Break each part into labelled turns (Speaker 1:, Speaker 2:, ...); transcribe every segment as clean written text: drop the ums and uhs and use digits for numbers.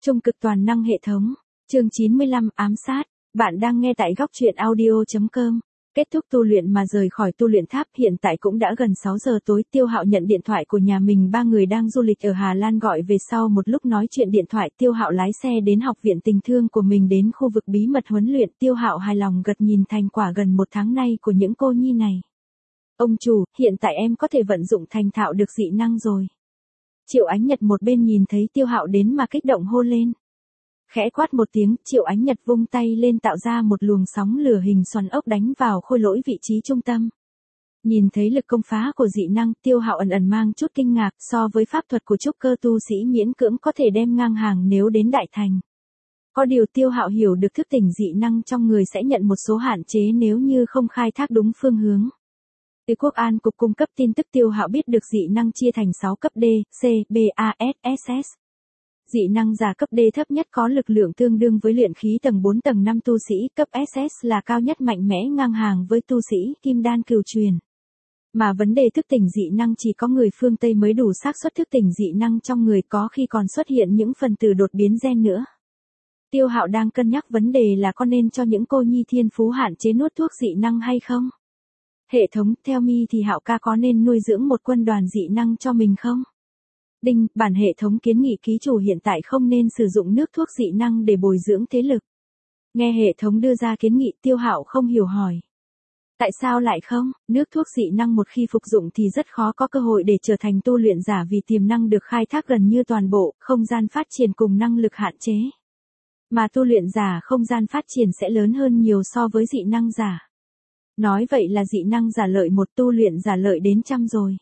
Speaker 1: Trung cực toàn năng hệ thống. Chương 95 ám sát. Bạn đang nghe tại góc truyện audio.com. Kết thúc tu luyện mà rời khỏi tu luyện tháp, hiện tại cũng đã gần 6 giờ tối. Tiêu Hạo nhận điện thoại của nhà mình, ba người đang du lịch ở Hà Lan gọi về. Sau một lúc nói chuyện điện thoại, Tiêu Hạo lái xe đến học viện tình thương của mình, đến khu vực bí mật huấn luyện. Tiêu Hạo hài lòng gật nhìn thành quả gần một tháng nay của những cô nhi này. Ông chủ, hiện tại em có thể vận dụng thành thạo được dị năng rồi. Triệu Ánh Nhật một bên nhìn thấy Tiêu Hạo đến mà kích động hô lên. Khẽ quát một tiếng, Triệu Ánh Nhật vung tay lên tạo ra một luồng sóng lửa hình xoắn ốc đánh vào khôi lỗi vị trí trung tâm. Nhìn thấy lực công phá của dị năng, Tiêu Hạo ẩn ẩn mang chút kinh ngạc, so với pháp thuật của trúc cơ tu sĩ miễn cưỡng có thể đem ngang hàng nếu đến đại thành. Có điều Tiêu Hạo hiểu được thức tỉnh dị năng trong người sẽ nhận một số hạn chế nếu như không khai thác đúng phương hướng. Từ Quốc An Cục cung cấp tin tức, Tiêu Hạo biết được dị năng chia thành 6 cấp D, C, B, A, S, SS. Dị năng giả cấp D thấp nhất có lực lượng tương đương với luyện khí tầng 4 tầng 5 tu sĩ, cấp SS là cao nhất mạnh mẽ ngang hàng với tu sĩ kim đan cửu truyền. Mà vấn đề thức tỉnh dị năng chỉ có người phương Tây mới đủ xác suất thức tỉnh dị năng trong người, có khi còn xuất hiện những phần tử đột biến gen nữa. Tiêu Hạo đang cân nhắc vấn đề là có nên cho những cô nhi thiên phú hạn chế nuốt thuốc dị năng hay không? Hệ thống, theo mi thì Hạo ca có nên nuôi dưỡng một quân đoàn dị năng cho mình không? Đinh, bản hệ thống kiến nghị ký chủ hiện tại không nên sử dụng nước thuốc dị năng để bồi dưỡng thế lực. Nghe hệ thống đưa ra kiến nghị, Tiêu Hạo không hiểu hỏi. Tại sao lại không? Nước thuốc dị năng một khi phục dụng thì rất khó có cơ hội để trở thành tu luyện giả, vì tiềm năng được khai thác gần như toàn bộ, không gian phát triển cùng năng lực hạn chế. Mà tu luyện giả không gian phát triển sẽ lớn hơn nhiều so với dị năng giả. Nói vậy là dị năng giả lợi một, tu luyện giả lợi đến trăm rồi.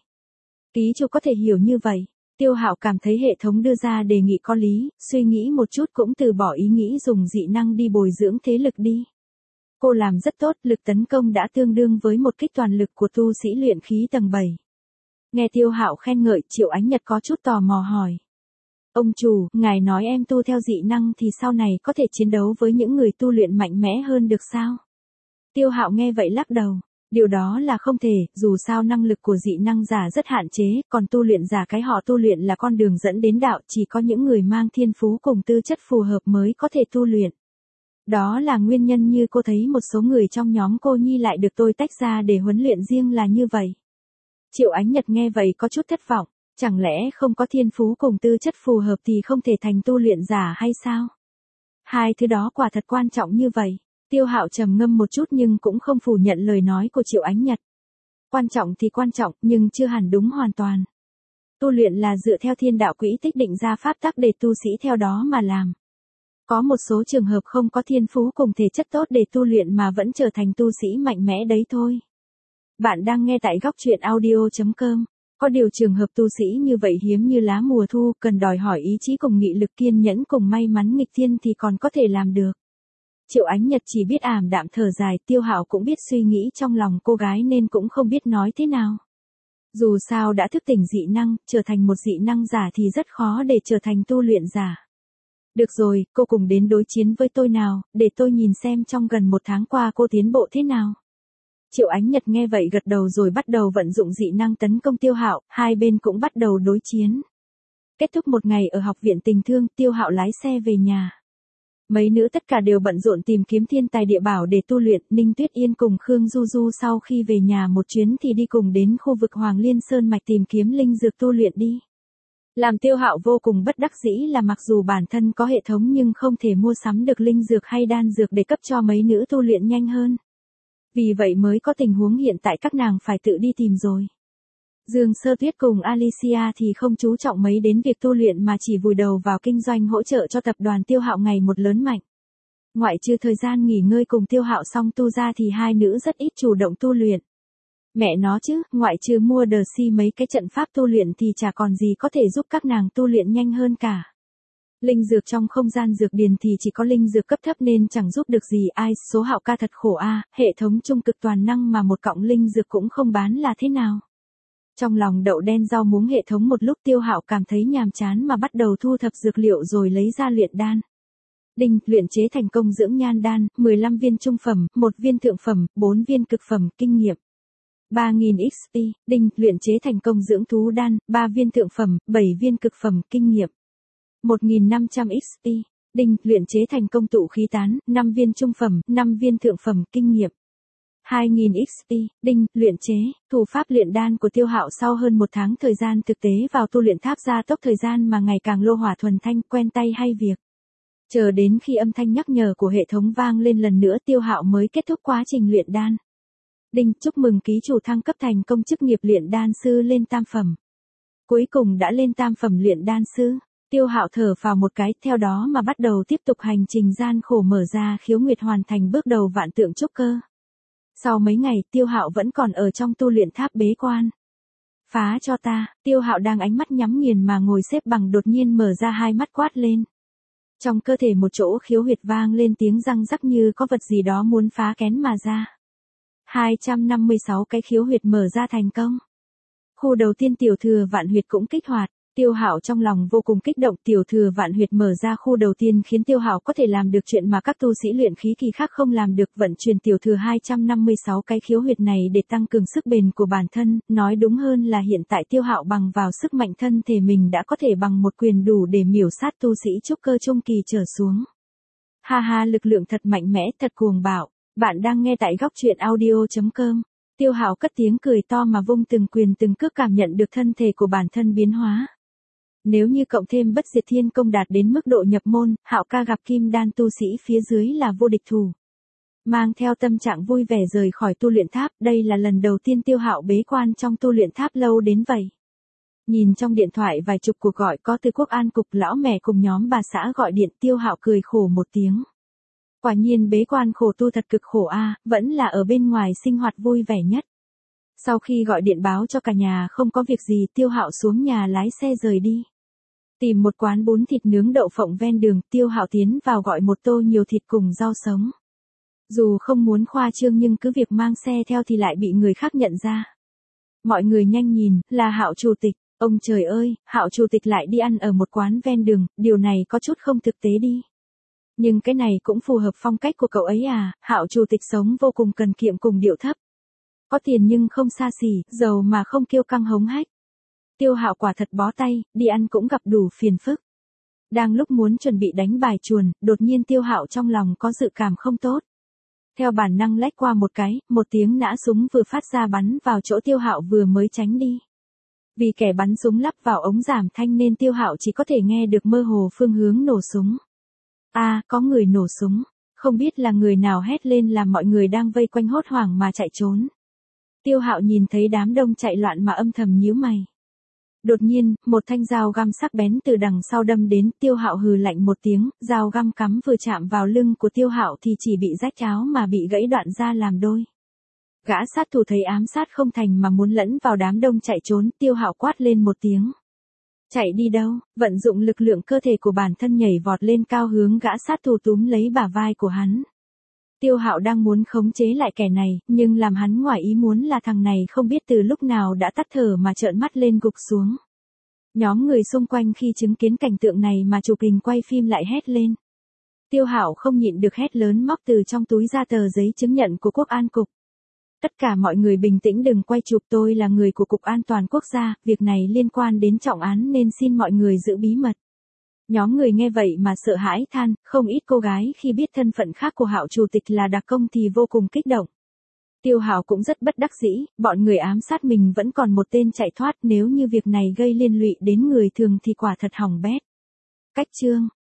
Speaker 1: Ký chủ có thể hiểu như vậy. Tiêu Hạo cảm thấy hệ thống đưa ra đề nghị có lý, suy nghĩ một chút cũng từ bỏ ý nghĩ dùng dị năng đi bồi dưỡng thế lực đi. Cô làm rất tốt, lực tấn công đã tương đương với một kích toàn lực của tu sĩ luyện khí tầng 7. Nghe Tiêu Hạo khen ngợi, Triệu Ánh Nhật có chút tò mò hỏi. Ông chủ, ngài nói em tu theo dị năng thì sau này có thể chiến đấu với những người tu luyện mạnh mẽ hơn được sao? Tiêu Hạo nghe vậy lắc đầu. Điều đó là không thể, dù sao năng lực của dị năng giả rất hạn chế, còn tu luyện giả cái họ tu luyện là con đường dẫn đến đạo, chỉ có những người mang thiên phú cùng tư chất phù hợp mới có thể tu luyện. Đó là nguyên nhân như cô thấy một số người trong nhóm cô nhi lại được tôi tách ra để huấn luyện riêng là như vậy. Triệu Ánh Nhật nghe vậy có chút thất vọng, chẳng lẽ không có thiên phú cùng tư chất phù hợp thì không thể thành tu luyện giả hay sao? Hai thứ đó quả thật quan trọng như vậy. Tiêu Hạo trầm ngâm một chút nhưng cũng không phủ nhận lời nói của Triệu Ánh Nhật. Quan trọng thì quan trọng, nhưng chưa hẳn đúng hoàn toàn. Tu luyện là dựa theo thiên đạo quỹ tích định ra pháp tắc để tu sĩ theo đó mà làm. Có một số trường hợp không có thiên phú cùng thể chất tốt để tu luyện mà vẫn trở thành tu sĩ mạnh mẽ đấy thôi. Bạn đang nghe tại góc truyện audio.com. Có điều trường hợp tu sĩ như vậy hiếm như lá mùa thu, cần đòi hỏi ý chí cùng nghị lực, kiên nhẫn cùng may mắn nghịch thiên thì còn có thể làm được. Triệu Ánh Nhật chỉ biết ảm đạm thở dài, Tiêu Hạo cũng biết suy nghĩ trong lòng cô gái nên cũng không biết nói thế nào. Dù sao đã thức tỉnh dị năng, trở thành một dị năng giả thì rất khó để trở thành tu luyện giả. Được rồi, cô cùng đến đối chiến với tôi nào, để tôi nhìn xem trong gần một tháng qua cô tiến bộ thế nào. Triệu Ánh Nhật nghe vậy gật đầu rồi bắt đầu vận dụng dị năng tấn công Tiêu Hạo, hai bên cũng bắt đầu đối chiến. Kết thúc một ngày ở học viện tình thương, Tiêu Hạo lái xe về nhà. Mấy nữ tất cả đều bận rộn tìm kiếm thiên tài địa bảo để tu luyện, Ninh Tuyết Yên cùng Khương Du Du sau khi về nhà một chuyến thì đi cùng đến khu vực Hoàng Liên Sơn Mạch tìm kiếm linh dược tu luyện đi. Làm Tiêu Hạo vô cùng bất đắc dĩ là mặc dù bản thân có hệ thống nhưng không thể mua sắm được linh dược hay đan dược để cấp cho mấy nữ tu luyện nhanh hơn. Vì vậy mới có tình huống hiện tại các nàng phải tự đi tìm rồi. Dương Sơ Tuyết cùng Alicia thì không chú trọng mấy đến việc tu luyện mà chỉ vùi đầu vào kinh doanh hỗ trợ cho tập đoàn Tiêu Hạo ngày một lớn mạnh. Ngoại trừ thời gian nghỉ ngơi cùng Tiêu Hạo xong tu ra thì hai nữ rất ít chủ động tu luyện. Mẹ nó chứ, ngoại trừ mua đờ si mấy cái trận pháp tu luyện thì chả còn gì có thể giúp các nàng tu luyện nhanh hơn cả. Linh dược trong không gian dược điền thì chỉ có linh dược cấp thấp nên chẳng giúp được gì ai, số Hạo ca thật khổ a, hệ thống trung cực toàn năng mà một cọng linh dược cũng không bán là thế nào. Trong lòng đậu đen rau muống hệ thống một lúc, Tiêu Hạo cảm thấy nhàm chán mà bắt đầu thu thập dược liệu rồi lấy ra luyện đan. Đinh, luyện chế thành công dưỡng nhan đan, 15 viên trung phẩm, 1 viên thượng phẩm, 4 viên cực phẩm, kinh nghiệm 3000 XP. Đinh, luyện chế thành công dưỡng thú đan, 3 viên thượng phẩm, 7 viên cực phẩm, kinh nghiệm 1500 XP. Đinh, luyện chế thành công tụ khí tán, 5 viên trung phẩm, 5 viên thượng phẩm, kinh nghiệm. 2000 XP. Đinh, luyện chế, thủ pháp luyện đan của Tiêu Hạo sau hơn một tháng thời gian thực tế vào tu luyện tháp gia tốc thời gian mà ngày càng lô hỏa thuần thanh, quen tay hay việc. Chờ đến khi âm thanh nhắc nhở của hệ thống vang lên lần nữa Tiêu Hạo mới kết thúc quá trình luyện đan. Đinh, chúc mừng ký chủ thăng cấp thành công chức nghiệp luyện đan sư lên tam phẩm. Cuối cùng đã lên tam phẩm luyện đan sư. Tiêu Hạo thở phào một cái, theo đó mà bắt đầu tiếp tục hành trình gian khổ mở ra khiếu nguyệt hoàn thành bước đầu vạn tượng trúc cơ. Sau mấy ngày, Tiêu Hạo vẫn còn ở trong tu luyện tháp bế quan. Phá cho ta, Tiêu Hạo đang ánh mắt nhắm nghiền mà ngồi xếp bằng đột nhiên mở ra hai mắt quát lên. Trong cơ thể một chỗ khiếu huyệt vang lên tiếng răng rắc như có vật gì đó muốn phá kén mà ra. 256 cái khiếu huyệt mở ra thành công. Khu đầu tiên tiểu thừa vạn huyệt cũng kích hoạt. Tiêu Hạo trong lòng vô cùng kích động, tiểu thừa vạn huyệt mở ra khu đầu tiên khiến Tiêu Hạo có thể làm được chuyện mà các tu sĩ luyện khí kỳ khác không làm được, vận chuyển tiểu thừa 256 cái khiếu huyệt này để tăng cường sức bền của bản thân, nói đúng hơn là hiện tại Tiêu Hạo bằng vào sức mạnh thân thể mình đã có thể bằng một quyền đủ để miểu sát tu sĩ trúc cơ trung kỳ trở xuống. Ha ha, lực lượng thật mạnh mẽ, thật cuồng bạo. Bạn đang nghe tại góc truyện audio.com. Tiêu Hạo cất tiếng cười to mà vung từng quyền từng cước cảm nhận được thân thể của bản thân biến hóa. Nếu như cộng thêm bất diệt thiên công đạt đến mức độ nhập môn, Hạo ca gặp kim đan tu sĩ phía dưới là vô địch thủ. Mang theo tâm trạng vui vẻ rời khỏi tu luyện tháp, đây là lần đầu tiên Tiêu Hạo bế quan trong tu luyện tháp lâu đến vậy. Nhìn trong điện thoại vài chục cuộc gọi có từ Quốc An cục lão mẹ cùng nhóm bà xã gọi điện, Tiêu Hạo cười khổ một tiếng. Quả nhiên bế quan khổ tu thật cực khổ a, vẫn là ở bên ngoài sinh hoạt vui vẻ nhất. Sau khi gọi điện báo cho cả nhà không có việc gì, Tiêu Hạo xuống nhà lái xe rời đi. Tìm một quán bún thịt nướng đậu phộng ven đường, Tiêu Hạo tiến vào gọi một tô nhiều thịt cùng rau sống. Dù không muốn khoa trương nhưng cứ việc mang xe theo thì lại bị người khác nhận ra. Mọi người nhanh nhìn, là Hạo chủ tịch. Ông trời ơi, Hạo chủ tịch lại đi ăn ở một quán ven đường, điều này có chút không thực tế đi. Nhưng cái này cũng phù hợp phong cách của cậu ấy à, Hạo chủ tịch sống vô cùng cần kiệm cùng điệu thấp. Có tiền nhưng không xa xỉ, giàu mà không kiêu căng hống hách. Tiêu Hạo quả thật bó tay, đi ăn cũng gặp đủ phiền phức. Đang lúc muốn chuẩn bị đánh bài chuồn, đột nhiên Tiêu Hạo trong lòng có dự cảm không tốt. Theo bản năng lách qua một cái, một tiếng nã súng vừa phát ra bắn vào chỗ Tiêu Hạo vừa mới tránh đi. Vì kẻ bắn súng lắp vào ống giảm thanh nên Tiêu Hạo chỉ có thể nghe được mơ hồ phương hướng nổ súng. Có người nổ súng, không biết là người nào hét lên làm mọi người đang vây quanh hốt hoảng mà chạy trốn. Tiêu Hạo nhìn thấy đám đông chạy loạn mà âm thầm nhíu mày. Đột nhiên, một thanh dao găm sắc bén từ đằng sau đâm đến, Tiêu Hạo hừ lạnh một tiếng, dao găm cắm vừa chạm vào lưng của Tiêu Hạo thì chỉ bị rách áo mà bị gãy đoạn ra làm đôi. Gã sát thủ thấy ám sát không thành mà muốn lẫn vào đám đông chạy trốn, Tiêu Hạo quát lên một tiếng. Chạy đi đâu, vận dụng lực lượng cơ thể của bản thân nhảy vọt lên cao hướng gã sát thủ túm lấy bả vai của hắn. Tiêu Hạo đang muốn khống chế lại kẻ này, nhưng làm hắn ngoài ý muốn là thằng này không biết từ lúc nào đã tắt thở mà trợn mắt lên gục xuống. Nhóm người xung quanh khi chứng kiến cảnh tượng này mà chụp hình quay phim lại hét lên. Tiêu Hạo không nhịn được hét lớn móc từ trong túi ra tờ giấy chứng nhận của Quốc An cục. Tất cả mọi người bình tĩnh đừng quay chụp, tôi là người của Cục An toàn Quốc gia, việc này liên quan đến trọng án nên xin mọi người giữ bí mật. Nhóm người nghe vậy mà sợ hãi than, không ít cô gái khi biết thân phận khác của Hạo chủ tịch là đặc công thì vô cùng kích động. Tiêu Hạo cũng rất bất đắc dĩ, bọn người ám sát mình vẫn còn một tên chạy thoát, nếu như việc này gây liên lụy đến người thường thì quả thật hỏng bét. Cách chương